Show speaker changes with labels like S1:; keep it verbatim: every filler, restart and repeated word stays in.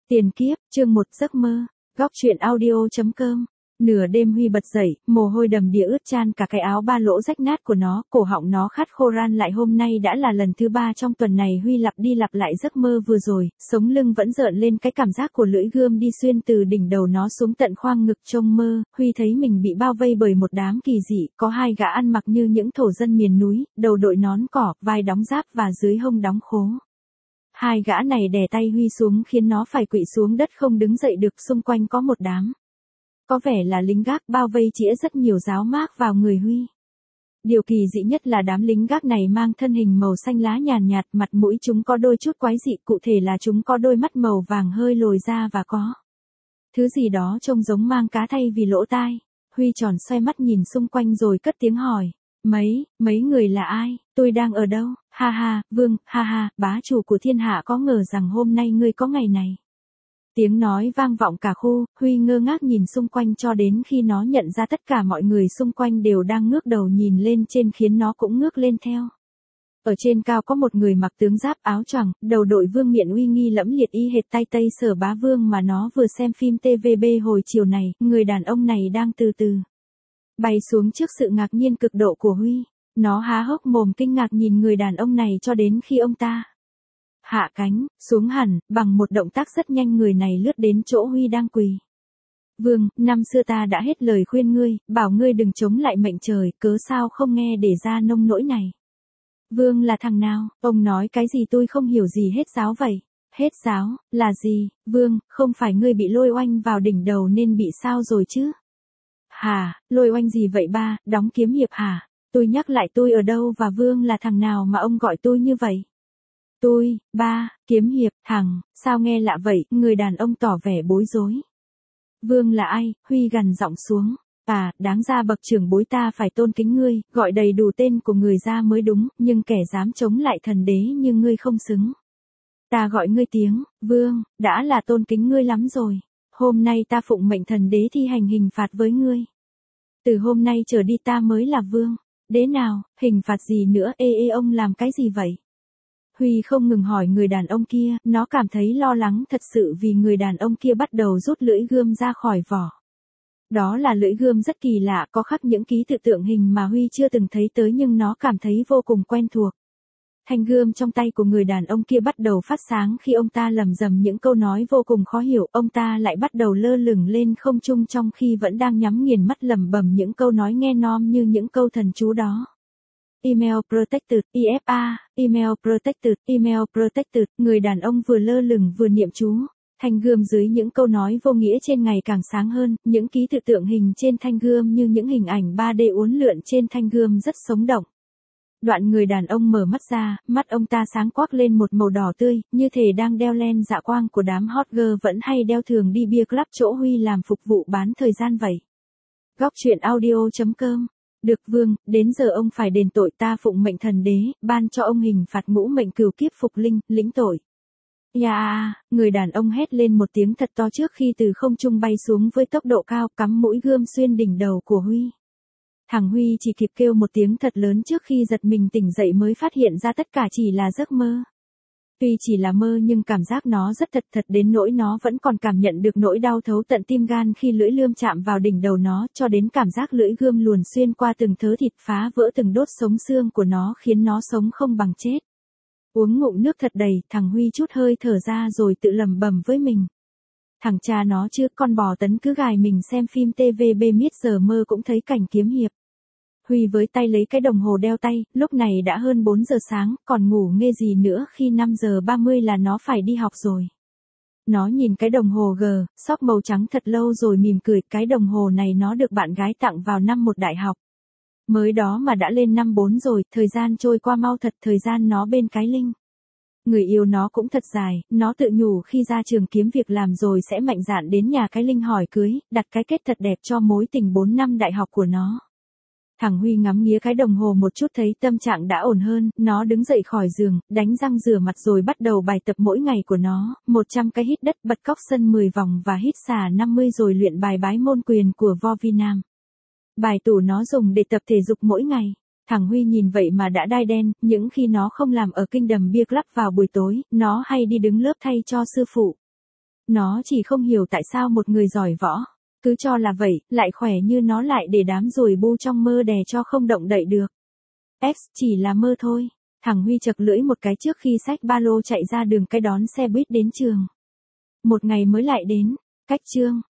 S1: Tiền kiếp, chương một giấc mơ, góc truyện audio.com. Nửa đêm Huy bật dậy, mồ hôi đầm đìa ướt chan cả cái áo ba lỗ rách nát của nó, cổ họng nó khát khô ran lại. Hôm nay đã là lần thứ ba trong tuần này Huy lặp đi lặp lại giấc mơ vừa rồi, sống lưng vẫn rợn lên cái cảm giác của lưỡi gươm đi xuyên từ đỉnh đầu nó xuống tận khoang ngực. Trong mơ, Huy thấy mình bị bao vây bởi một đám kỳ dị, có hai gã ăn mặc như những thổ dân miền núi, đầu đội nón cỏ, vai đóng giáp và dưới hông đóng khố. Hai gã này đè tay Huy xuống khiến nó phải quỵ xuống đất không đứng dậy được. Xung quanh có một đám, có vẻ là lính gác, bao vây chĩa rất nhiều giáo mác vào người Huy. Điều kỳ dị nhất là đám lính gác này mang thân hình màu xanh lá nhàn nhạt, nhạt, mặt mũi chúng có đôi chút quái dị, cụ thể là chúng có đôi mắt màu vàng hơi lồi ra và có thứ gì đó trông giống mang cá thay vì lỗ tai. Huy tròn xoay mắt nhìn xung quanh rồi cất tiếng hỏi, mấy, mấy người là ai, tôi đang ở đâu? Ha ha, Vương, ha ha, bá chủ của thiên hạ, có ngờ rằng hôm nay ngươi có ngày này. Tiếng nói vang vọng cả khu, Huy ngơ ngác nhìn xung quanh cho đến khi nó nhận ra tất cả mọi người xung quanh đều đang ngước đầu nhìn lên trên khiến nó cũng ngước lên theo. Ở trên cao có một người mặc tướng giáp áo choàng, đầu đội vương miện uy nghi lẫm liệt y hệt tay Tây Sở Bá Vương mà nó vừa xem phim tê vê bê hồi chiều này. Người đàn ông này đang từ từ bay xuống trước sự ngạc nhiên cực độ của Huy. Nó há hốc mồm kinh ngạc nhìn người đàn ông này cho đến khi ông ta hạ cánh xuống hẳn. Bằng một động tác rất nhanh, người này lướt đến chỗ Huy đang quỳ. Vương, năm xưa ta đã hết lời khuyên ngươi, bảo ngươi đừng chống lại mệnh trời, cớ sao không nghe để ra nông nỗi này. Vương là thằng nào? Ông nói cái gì tôi không hiểu gì hết giáo vậy. Hết giáo, là gì? Vương, không phải ngươi bị lôi oanh vào đỉnh đầu nên bị sao rồi chứ? Hả, lôi oanh gì vậy ba, đóng kiếm hiệp hả? Tôi nhắc lại, tôi ở đâu và Vương là thằng nào mà ông gọi tôi như vậy? Tôi, ba, kiếm hiệp, thằng, sao nghe lạ vậy? Người đàn ông tỏ vẻ bối rối. Vương là ai? Huy gằn giọng xuống. À, đáng ra bậc trưởng bối ta phải tôn kính ngươi, gọi đầy đủ tên của người ra mới đúng, nhưng kẻ dám chống lại thần đế như ngươi không xứng. Ta gọi ngươi tiếng Vương, đã là tôn kính ngươi lắm rồi. Hôm nay ta phụng mệnh thần đế thi hành hình phạt với ngươi. Từ hôm nay trở đi ta mới là Vương. Đế nào, hình phạt gì nữa? Ê ê, ông làm cái gì vậy? Huy không ngừng hỏi người đàn ông kia, nó cảm thấy lo lắng thật sự vì người đàn ông kia bắt đầu rút lưỡi gươm ra khỏi vỏ. Đó là lưỡi gươm rất kỳ lạ, có khắc những ký tự tượng hình mà Huy chưa từng thấy tới nhưng nó cảm thấy vô cùng quen thuộc. Thanh gươm trong tay của người đàn ông kia bắt đầu phát sáng khi ông ta lẩm rẩm những câu nói vô cùng khó hiểu. Ông ta lại bắt đầu lơ lửng lên không trung trong khi vẫn đang nhắm nghiền mắt lẩm bẩm những câu nói nghe nom như những câu thần chú đó. Email protected, i ép a, email protected, email protected. Người đàn ông vừa lơ lửng vừa niệm chú. Thanh gươm dưới những câu nói vô nghĩa trên ngày càng sáng hơn, những ký tự tượng hình trên thanh gươm như những hình ảnh ba D uốn lượn trên thanh gươm rất sống động. Đoạn người đàn ông mở mắt ra, mắt ông ta sáng quắc lên một màu đỏ tươi, như thể đang đeo len dạ quang của đám hot girl vẫn hay đeo thường đi bia club chỗ Huy làm phục vụ bán thời gian vậy. Góc truyện audio.com. Được Vương, đến giờ ông phải đền tội, ta phụng mệnh thần đế, ban cho ông hình phạt ngũ mệnh cửu kiếp phục linh, lĩnh tội. Ya, yeah, người đàn ông hét lên một tiếng thật to trước khi từ không trung bay xuống với tốc độ cao, cắm mũi gươm xuyên đỉnh đầu của Huy. Thằng Huy chỉ kịp kêu một tiếng thật lớn trước khi giật mình tỉnh dậy mới phát hiện ra tất cả chỉ là giấc mơ. Tuy chỉ là mơ nhưng cảm giác nó rất thật thật đến nỗi nó vẫn còn cảm nhận được nỗi đau thấu tận tim gan khi lưỡi gươm chạm vào đỉnh đầu nó, cho đến cảm giác lưỡi gươm luồn xuyên qua từng thớ thịt, phá vỡ từng đốt sống xương của nó khiến nó sống không bằng chết. Uống ngụm nước thật đầy, thằng Huy chút hơi thở ra rồi tự lẩm bẩm với mình. Thằng cha nó chứ, con bò tấn cứ gài mình xem phim tê vê bê miết giờ mơ cũng thấy cảnh kiếm hiệp. Huy với tay lấy cái đồng hồ đeo tay, lúc này đã hơn bốn giờ sáng, còn ngủ nghê gì nữa khi năm giờ ba mươi là nó phải đi học rồi. Nó nhìn cái đồng hồ gờ, xóc màu trắng thật lâu rồi mỉm cười, cái đồng hồ này nó được bạn gái tặng vào năm một đại học. Mới đó mà đã lên năm bốn rồi, thời gian trôi qua mau thật, thời gian nó bên cái Linh. Người yêu nó cũng thật dài, nó tự nhủ khi ra trường kiếm việc làm rồi sẽ mạnh dạn đến nhà cái Linh hỏi cưới, đặt cái kết thật đẹp cho mối tình bốn năm đại học của nó. Thằng Huy ngắm nghía cái đồng hồ một chút thấy tâm trạng đã ổn hơn, nó đứng dậy khỏi giường, đánh răng rửa mặt rồi bắt đầu bài tập mỗi ngày của nó, một trăm cái hít đất, bật cóc sân mười vòng và hít xà năm mươi rồi luyện bài bái môn quyền của Vo Vi Nam. Bài tủ nó dùng để tập thể dục mỗi ngày. Thằng Huy nhìn vậy mà đã đai đen, những khi nó không làm ở Kingdom Beer Club vào buổi tối, nó hay đi đứng lớp thay cho sư phụ. Nó chỉ không hiểu tại sao một người giỏi võ, cứ cho là vậy, lại khỏe như nó lại để đám ruồi bu trong mơ đè cho không động đậy được. X chỉ là mơ thôi. Thằng Huy chật lưỡi một cái trước khi xách ba lô chạy ra đường cái đón xe buýt đến trường. Một ngày mới lại đến. Cách chương